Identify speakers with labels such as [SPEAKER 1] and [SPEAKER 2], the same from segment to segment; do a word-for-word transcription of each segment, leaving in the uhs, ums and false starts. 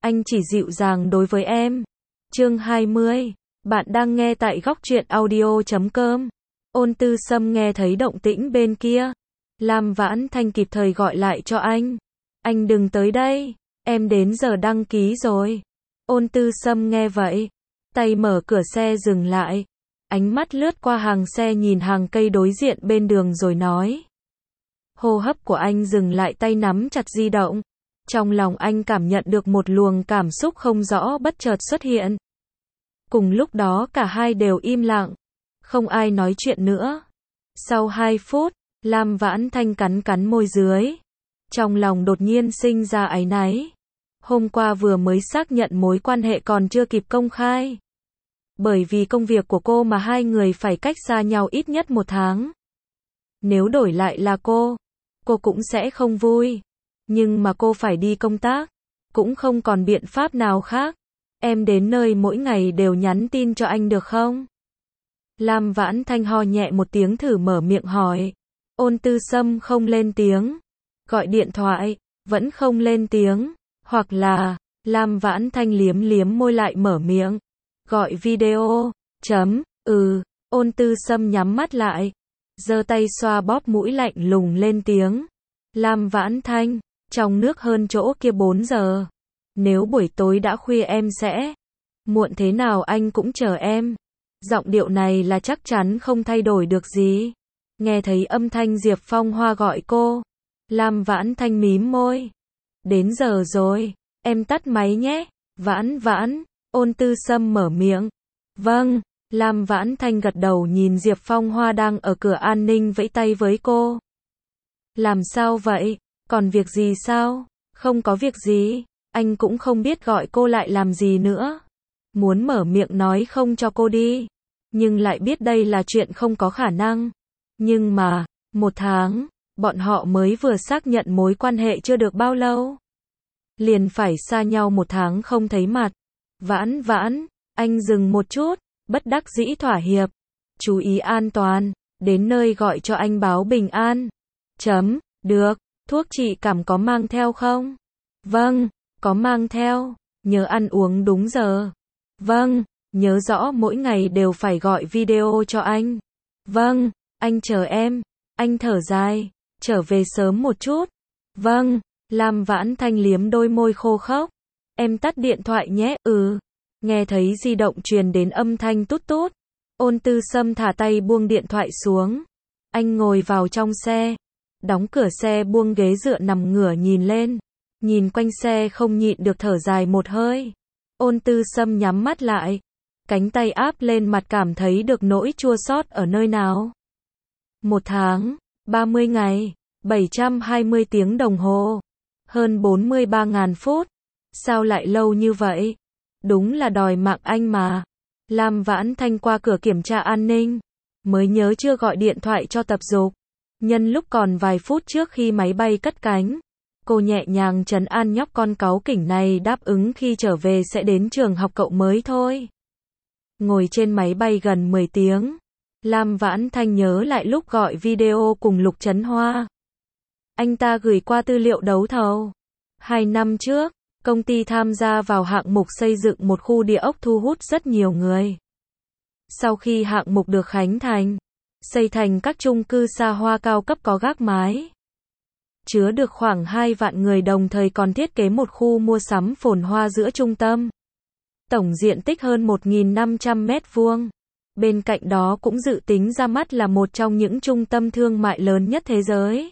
[SPEAKER 1] anh chỉ dịu dàng đối với em. Chương hai mươi. Bạn đang nghe tại góc truyện audio chấm com. Ôn Tư Sâm nghe thấy động tĩnh bên kia. Lam Vãn Thanh kịp thời gọi lại cho anh. Anh đừng tới đây, em đến giờ đăng ký rồi. Ôn Tư Sâm nghe vậy, tay mở cửa xe dừng lại. Ánh mắt lướt qua hàng xe nhìn hàng cây đối diện bên đường rồi nói. Hô hấp của anh dừng lại, tay nắm chặt di động. Trong lòng anh cảm nhận được một luồng cảm xúc không rõ bất chợt xuất hiện. Cùng lúc đó cả hai đều im lặng, không ai nói chuyện nữa. Sau hai phút, Lam Vãn Thanh cắn cắn môi dưới. Trong lòng đột nhiên sinh ra áy náy. Hôm qua vừa mới xác nhận mối quan hệ còn chưa kịp công khai. Bởi vì công việc của cô mà hai người phải cách xa nhau ít nhất một tháng. Nếu đổi lại là cô, cô cũng sẽ không vui. Nhưng mà cô phải đi công tác, cũng không còn biện pháp nào khác. Em đến nơi mỗi ngày đều nhắn tin cho anh được không? Lam Vãn Thanh ho nhẹ một tiếng thử mở miệng hỏi. Ôn Tư Sâm không lên tiếng. Gọi điện thoại, vẫn không lên tiếng. Hoặc là, Lam Vãn Thanh liếm liếm môi lại mở miệng. Gọi video, chấm, ừ, Ôn Tư Sâm nhắm mắt lại. Giơ tay xoa bóp mũi lạnh lùng lên tiếng. Lam Vãn Thanh, trong nước hơn chỗ kia bốn giờ. Nếu buổi tối đã khuya em sẽ. Muộn thế nào anh cũng chờ em. Giọng điệu này là chắc chắn không thay đổi được gì. Nghe thấy âm thanh Diệp Phong Hoa gọi cô. Lam Vãn Thanh mím môi. Đến giờ rồi, em tắt máy nhé. Vãn Vãn, Ôn Tư Sâm mở miệng. Vâng, Lam Vãn Thanh gật đầu nhìn Diệp Phong Hoa đang ở cửa an ninh vẫy tay với cô. Làm sao vậy? Còn việc gì sao? Không có việc gì, anh cũng không biết gọi cô lại làm gì nữa. Muốn mở miệng nói không cho cô đi, nhưng lại biết đây là chuyện không có khả năng. Nhưng mà, một tháng, bọn họ mới vừa xác nhận mối quan hệ chưa được bao lâu. Liền phải xa nhau một tháng không thấy mặt. Vãn Vãn, anh dừng một chút, bất đắc dĩ thỏa hiệp. Chú ý an toàn, đến nơi gọi cho anh báo bình an. Chấm, được, thuốc trị cảm có mang theo không? Vâng, có mang theo, nhớ ăn uống đúng giờ. Vâng, nhớ rõ mỗi ngày đều phải gọi video cho anh. Vâng, anh chờ em. Anh thở dài, trở về sớm một chút. Vâng, Lam Vãn Thanh liếm đôi môi khô khốc. Em tắt điện thoại nhé, ừ. Nghe thấy di động truyền đến âm thanh tút tút. Ôn Tư Sâm thả tay buông điện thoại xuống. Anh ngồi vào trong xe. Đóng cửa xe buông ghế dựa nằm ngửa nhìn lên. Nhìn quanh xe không nhịn được thở dài một hơi. Ôn Tư Sâm nhắm mắt lại. Cánh tay áp lên mặt cảm thấy được nỗi chua xót ở nơi nào. Một tháng, ba mươi ngày, bảy trăm hai mươi tiếng đồng hồ. Hơn bốn mươi ba nghìn phút. Sao lại lâu như vậy? Đúng là đòi mạng anh mà. Lam Vãn Thanh qua cửa kiểm tra an ninh. Mới nhớ chưa gọi điện thoại cho tập dục. Nhân lúc còn vài phút trước khi máy bay cất cánh. Cô nhẹ nhàng trấn an nhóc con cáu kỉnh này đáp ứng khi trở về sẽ đến trường học cậu mới thôi. Ngồi trên máy bay gần mười tiếng. Lam Vãn Thanh nhớ lại lúc gọi video cùng Lục Trấn Hoa. Anh ta gửi qua tư liệu đấu thầu. Hai năm trước, công ty tham gia vào hạng mục xây dựng một khu địa ốc thu hút rất nhiều người. Sau khi hạng mục được khánh thành, xây thành các chung cư xa hoa cao cấp có gác mái. Chứa được khoảng hai vạn người, đồng thời còn thiết kế một khu mua sắm phồn hoa giữa trung tâm. Tổng diện tích hơn một nghìn năm trăm mét vuông. Bên cạnh đó cũng dự tính ra mắt là một trong những trung tâm thương mại lớn nhất thế giới.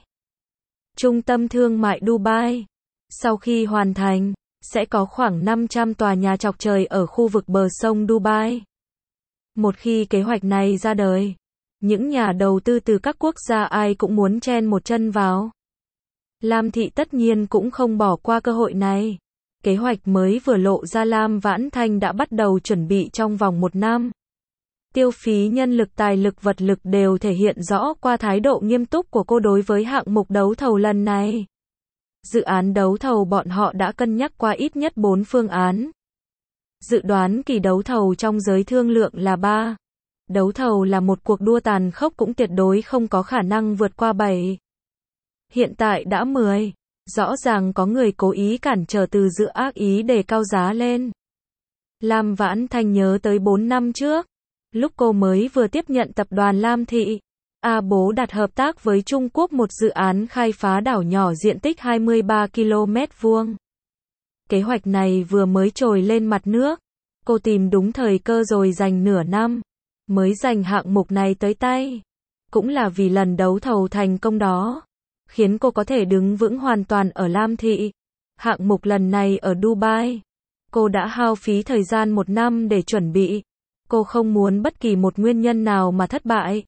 [SPEAKER 1] Trung tâm thương mại Dubai. Sau khi hoàn thành, sẽ có khoảng năm trăm tòa nhà chọc trời ở khu vực bờ sông Dubai. Một khi kế hoạch này ra đời, những nhà đầu tư từ các quốc gia ai cũng muốn chen một chân vào. Lam Thị tất nhiên cũng không bỏ qua cơ hội này. Kế hoạch mới vừa lộ ra, Lam Vãn Thanh đã bắt đầu chuẩn bị trong vòng một năm. Tiêu phí nhân lực, tài lực, vật lực đều thể hiện rõ qua thái độ nghiêm túc của cô đối với hạng mục đấu thầu lần này. Dự án đấu thầu bọn họ đã cân nhắc qua ít nhất bốn phương án. Dự đoán kỳ đấu thầu trong giới thương lượng là ba. Đấu thầu là một cuộc đua tàn khốc cũng tuyệt đối không có khả năng vượt qua bảy. Hiện tại đã mười. Rõ ràng có người cố ý cản trở từ giữa ác ý để cao giá lên. Lam Vãn Thanh nhớ tới bốn năm trước, lúc cô mới vừa tiếp nhận tập đoàn Lam Thị, A Bố đặt hợp tác với Trung Quốc một dự án khai phá đảo nhỏ diện tích hai mươi ba ki lô mét vuông. Kế hoạch này vừa mới trồi lên mặt nước, cô tìm đúng thời cơ rồi dành nửa năm, mới giành hạng mục này tới tay. Cũng là vì lần đấu thầu thành công đó, khiến cô có thể đứng vững hoàn toàn ở Lam Thị. Hạng mục lần này ở Dubai, cô đã hao phí thời gian một năm để chuẩn bị. Cô không muốn bất kỳ một nguyên nhân nào mà thất bại.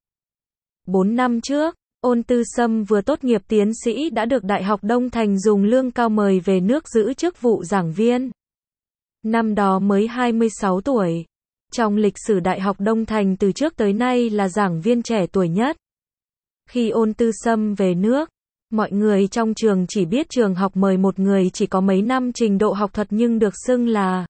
[SPEAKER 1] Bốn năm trước, Ôn Tư Sâm vừa tốt nghiệp tiến sĩ đã được Đại học Đông Thành dùng lương cao mời về nước giữ chức vụ giảng viên. Năm đó mới hai mươi sáu tuổi. Trong lịch sử Đại học Đông Thành từ trước tới nay là giảng viên trẻ tuổi nhất. Khi Ôn Tư Sâm về nước, mọi người trong trường chỉ biết trường học mời một người chỉ có mấy năm trình độ học thuật nhưng được xưng là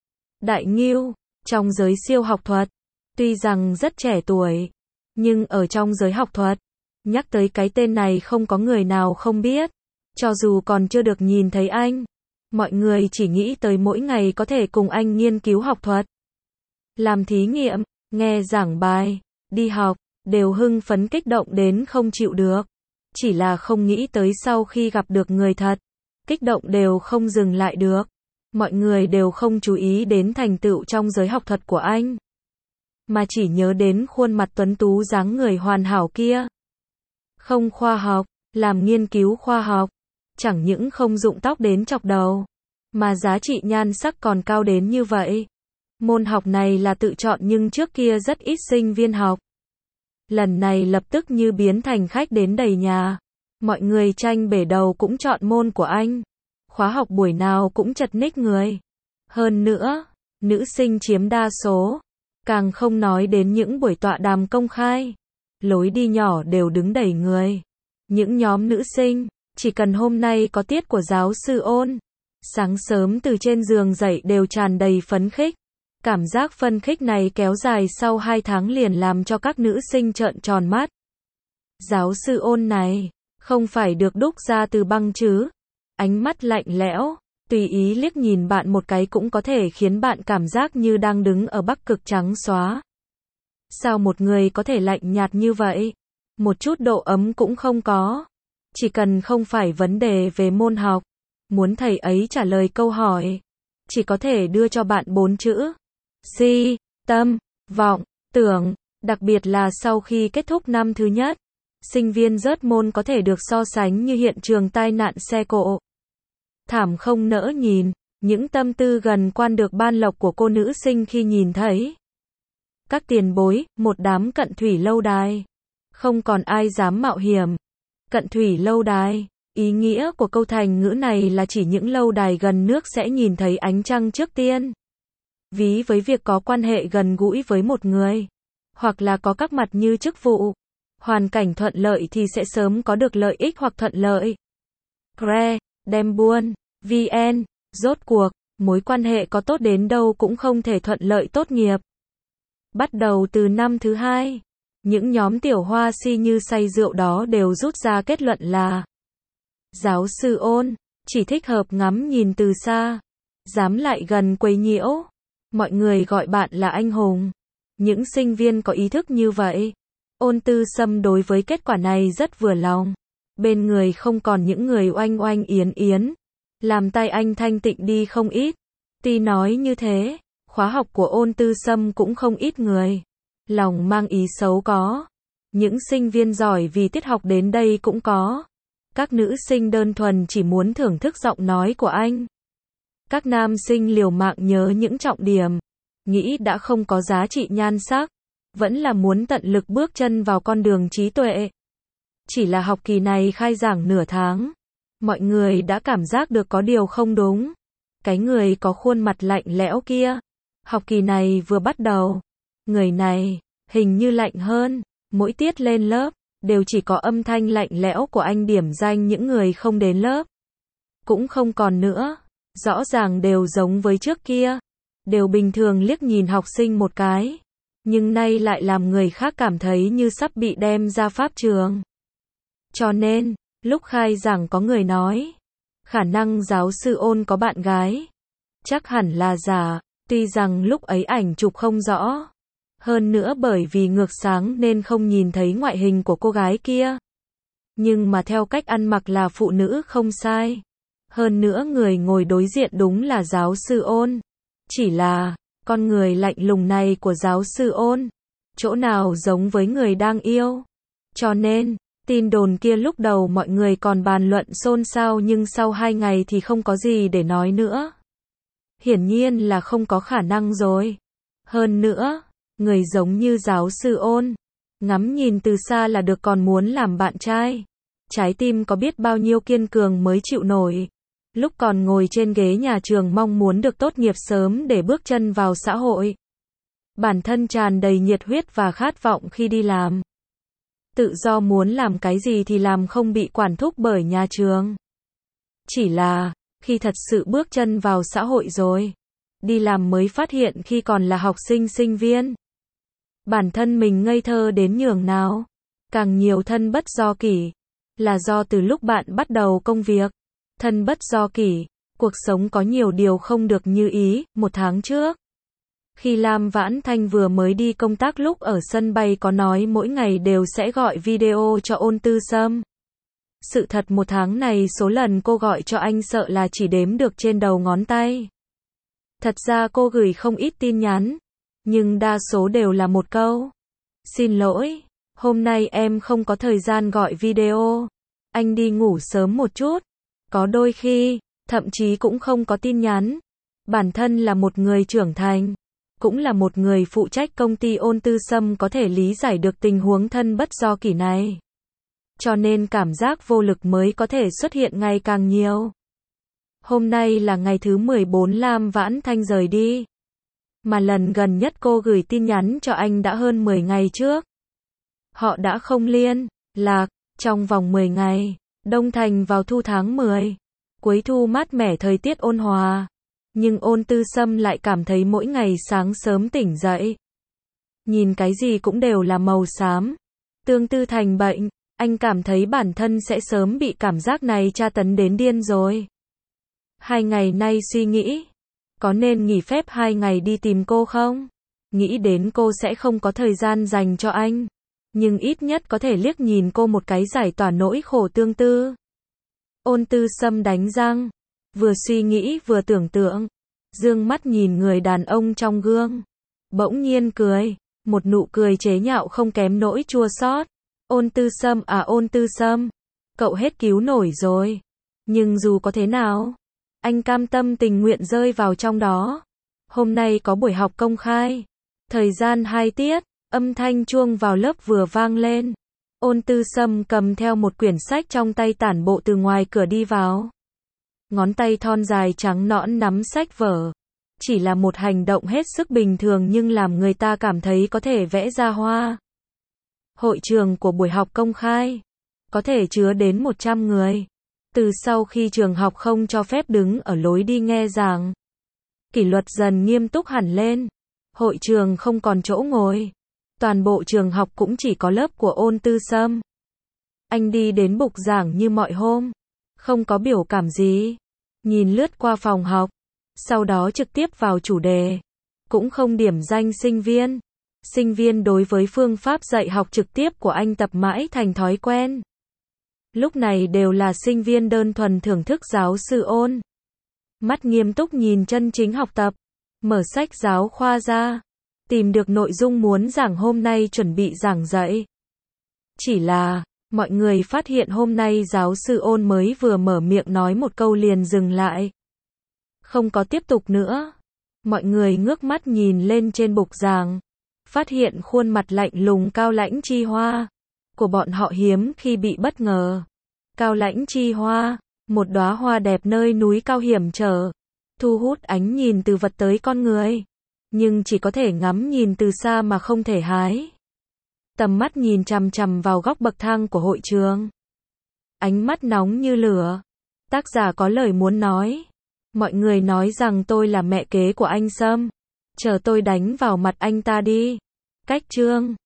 [SPEAKER 1] đại ngưu trong giới siêu học thuật. Tuy rằng rất trẻ tuổi, nhưng ở trong giới học thuật, nhắc tới cái tên này không có người nào không biết. Cho dù còn chưa được nhìn thấy anh, mọi người chỉ nghĩ tới mỗi ngày có thể cùng anh nghiên cứu học thuật, làm thí nghiệm, nghe giảng bài, đi học, đều hưng phấn kích động đến không chịu được. Chỉ là không nghĩ tới sau khi gặp được người thật, kích động đều không dừng lại được. Mọi người đều không chú ý đến thành tựu trong giới học thuật của anh, mà chỉ nhớ đến khuôn mặt tuấn tú dáng người hoàn hảo kia. Không khoa học, làm nghiên cứu khoa học, chẳng những không rụng tóc đến chọc đầu, mà giá trị nhan sắc còn cao đến như vậy. Môn học này là tự chọn nhưng trước kia rất ít sinh viên học. Lần này lập tức như biến thành khách đến đầy nhà. Mọi người tranh bể đầu cũng chọn môn của anh. Khóa học buổi nào cũng chật ních người. Hơn nữa, nữ sinh chiếm đa số. Càng không nói đến những buổi tọa đàm công khai. Lối đi nhỏ đều đứng đầy người. Những nhóm nữ sinh, chỉ cần hôm nay có tiết của giáo sư Ôn, sáng sớm từ trên giường dậy đều tràn đầy phấn khích. Cảm giác phấn khích này kéo dài sau hai tháng liền làm cho các nữ sinh trợn tròn mắt. Giáo sư Ôn này, không phải được đúc ra từ băng chứ? Ánh mắt lạnh lẽo, tùy ý liếc nhìn bạn một cái cũng có thể khiến bạn cảm giác như đang đứng ở Bắc Cực trắng xóa. Sao một người có thể lạnh nhạt như vậy? Một chút độ ấm cũng không có. Chỉ cần không phải vấn đề về môn học, muốn thầy ấy trả lời câu hỏi, chỉ có thể đưa cho bạn bốn chữ. Si, tâm, vọng, tưởng. Đặc biệt là sau khi kết thúc năm thứ nhất, sinh viên rớt môn có thể được so sánh như hiện trường tai nạn xe cộ. Thảm không nỡ nhìn, những tâm tư gần quan được ban lộc của cô nữ sinh khi nhìn thấy các tiền bối, một đám cận thủy lâu đài. Không còn ai dám mạo hiểm. Cận thủy lâu đài, ý nghĩa của câu thành ngữ này là chỉ những lâu đài gần nước sẽ nhìn thấy ánh trăng trước tiên. Ví với việc có quan hệ gần gũi với một người, hoặc là có các mặt như chức vụ, hoàn cảnh thuận lợi thì sẽ sớm có được lợi ích hoặc thuận lợi. Cre, đem buôn, vê en, rốt cuộc, mối quan hệ có tốt đến đâu cũng không thể thuận lợi tốt nghiệp. Bắt đầu từ năm thứ hai, những nhóm tiểu hoa si như say rượu đó đều rút ra kết luận là giáo sư Ôn chỉ thích hợp ngắm nhìn từ xa, dám lại gần quấy nhiễu. Mọi người gọi bạn là anh hùng. Những sinh viên có ý thức như vậy. Ôn Tư Sâm đối với kết quả này rất vừa lòng. Bên người không còn những người oanh oanh yến yến, làm tay anh thanh tịnh đi không ít. Tuy nói như thế, khóa học của Ôn Tư Sâm cũng không ít người lòng mang ý xấu có. Những sinh viên giỏi vì tiết học đến đây cũng có. Các nữ sinh đơn thuần chỉ muốn thưởng thức giọng nói của anh. Các nam sinh liều mạng nhớ những trọng điểm, nghĩ đã không có giá trị nhan sắc, vẫn là muốn tận lực bước chân vào con đường trí tuệ. Chỉ là học kỳ này khai giảng nửa tháng, mọi người đã cảm giác được có điều không đúng. Cái người có khuôn mặt lạnh lẽo kia, học kỳ này vừa bắt đầu, người này hình như lạnh hơn. Mỗi tiết lên lớp đều chỉ có âm thanh lạnh lẽo của anh điểm danh những người không đến lớp. Cũng không còn nữa, rõ ràng đều giống với trước kia, đều bình thường liếc nhìn học sinh một cái, nhưng nay lại làm người khác cảm thấy như sắp bị đem ra pháp trường. Cho nên, lúc khai giảng có người nói, Khả năng giáo sư Ôn có bạn gái. Chắc hẳn là giả, tuy rằng lúc ấy ảnh chụp không rõ. Hơn nữa bởi vì ngược sáng nên không nhìn thấy ngoại hình của cô gái kia. Nhưng mà theo cách ăn mặc là phụ nữ không sai. Hơn nữa người ngồi đối diện đúng là giáo sư Ôn. Chỉ là, con người lạnh lùng này của giáo sư Ôn, chỗ nào giống với người đang yêu. Cho nên, tin đồn kia lúc đầu mọi người còn bàn luận xôn xao nhưng sau hai ngày thì không có gì để nói nữa. Hiển nhiên là không có khả năng rồi. Hơn nữa, người giống như giáo sư Ôn, ngắm nhìn từ xa là được còn muốn làm bạn trai. Trái tim có biết bao nhiêu kiên cường mới chịu nổi. Lúc còn ngồi trên ghế nhà trường mong muốn được tốt nghiệp sớm để bước chân vào xã hội. Bản thân tràn đầy nhiệt huyết và khát vọng khi đi làm. Tự do muốn làm cái gì thì làm, không bị quản thúc bởi nhà trường. Chỉ là, khi thật sự bước chân vào xã hội rồi, đi làm mới phát hiện khi còn là học sinh sinh viên, bản thân mình ngây thơ đến nhường nào. Càng nhiều thân bất do kỷ, là do từ lúc bạn bắt đầu công việc. Thân bất do kỷ, cuộc sống có nhiều điều không được như ý. Một tháng trước, khi Lam Vãn Thanh vừa mới đi công tác, lúc ở sân bay có nói mỗi ngày đều sẽ gọi video cho Ôn Tư Sâm. Sự thật một tháng này số lần cô gọi cho anh sợ là chỉ đếm được trên đầu ngón tay. Thật ra cô gửi không ít tin nhắn, nhưng đa số đều là một câu: xin lỗi, hôm nay em không có thời gian gọi video, anh đi ngủ sớm một chút. Có đôi khi, thậm chí cũng không có tin nhắn. Bản thân là một người trưởng thành, cũng là một người phụ trách công ty, Ôn Tư Sâm có thể lý giải được tình huống thân bất do kỷ này. Cho nên cảm giác vô lực mới có thể xuất hiện ngày càng nhiều. Hôm nay là ngày thứ mười bốn Lam Vãn Thanh rời đi. Mà lần gần nhất cô gửi tin nhắn cho anh đã hơn mười ngày trước. Họ đã không liên lạc trong vòng mười ngày. Đông Thành vào thu tháng mười. Cuối thu mát mẻ, thời tiết ôn hòa. Nhưng Ôn Tư Sâm lại cảm thấy mỗi ngày sáng sớm tỉnh dậy, nhìn cái gì cũng đều là màu xám. Tương tư thành bệnh, anh cảm thấy bản thân sẽ sớm bị cảm giác này tra tấn đến điên rồi. Hai ngày nay suy nghĩ, có nên nghỉ phép hai ngày đi tìm cô không? Nghĩ đến cô sẽ không có thời gian dành cho anh, nhưng ít nhất có thể liếc nhìn cô một cái giải tỏa nỗi khổ tương tư. Ôn Tư Sâm đánh răng, vừa suy nghĩ vừa tưởng tượng, dương mắt nhìn người đàn ông trong gương, bỗng nhiên cười, một nụ cười chế nhạo không kém nỗi chua xót. Ôn Tư Sâm à, Ôn Tư Sâm, cậu hết cứu nổi rồi. Nhưng dù có thế nào, anh cam tâm tình nguyện rơi vào trong đó. Hôm nay có buổi học công khai, thời gian hai tiết, âm thanh chuông vào lớp vừa vang lên. Ôn Tư Sâm cầm theo một quyển sách trong tay tản bộ từ ngoài cửa đi vào. Ngón tay thon dài trắng nõn nắm sách vở. Chỉ là một hành động hết sức bình thường nhưng làm người ta cảm thấy có thể vẽ ra hoa. Hội trường của buổi học công khai có thể chứa đến một trăm người. Từ sau khi trường học không cho phép đứng ở lối đi nghe giảng, kỷ luật dần nghiêm túc hẳn lên. Hội trường không còn chỗ ngồi. Toàn bộ trường học cũng chỉ có lớp của Ôn Tư Sâm. Anh đi đến bục giảng như mọi hôm, không có biểu cảm gì, nhìn lướt qua phòng học, sau đó trực tiếp vào chủ đề. Cũng không điểm danh sinh viên. Sinh viên đối với phương pháp dạy học trực tiếp của anh tập mãi thành thói quen. Lúc này đều là sinh viên đơn thuần thưởng thức giáo sư Ôn. Mắt nghiêm túc nhìn chân chính học tập, mở sách giáo khoa ra, tìm được nội dung muốn giảng hôm nay chuẩn bị giảng dạy. Chỉ là, mọi người phát hiện hôm nay giáo sư Ôn mới vừa mở miệng nói một câu liền dừng lại. Không có tiếp tục nữa. Mọi người ngước mắt nhìn lên trên bục giảng, phát hiện khuôn mặt lạnh lùng Cao Lãnh Chi Hoa của bọn họ hiếm khi bị bất ngờ. Cao Lãnh Chi Hoa, một đóa hoa đẹp nơi núi cao hiểm trở, thu hút ánh nhìn từ vật tới con người, nhưng chỉ có thể ngắm nhìn từ xa mà không thể hái. Tầm mắt nhìn chằm chằm vào góc bậc thang của hội trường. Ánh mắt nóng như lửa. Tác giả có lời muốn nói. Mọi người nói rằng tôi là mẹ kế của anh Sâm. Chờ tôi đánh vào mặt anh ta đi. Cách chương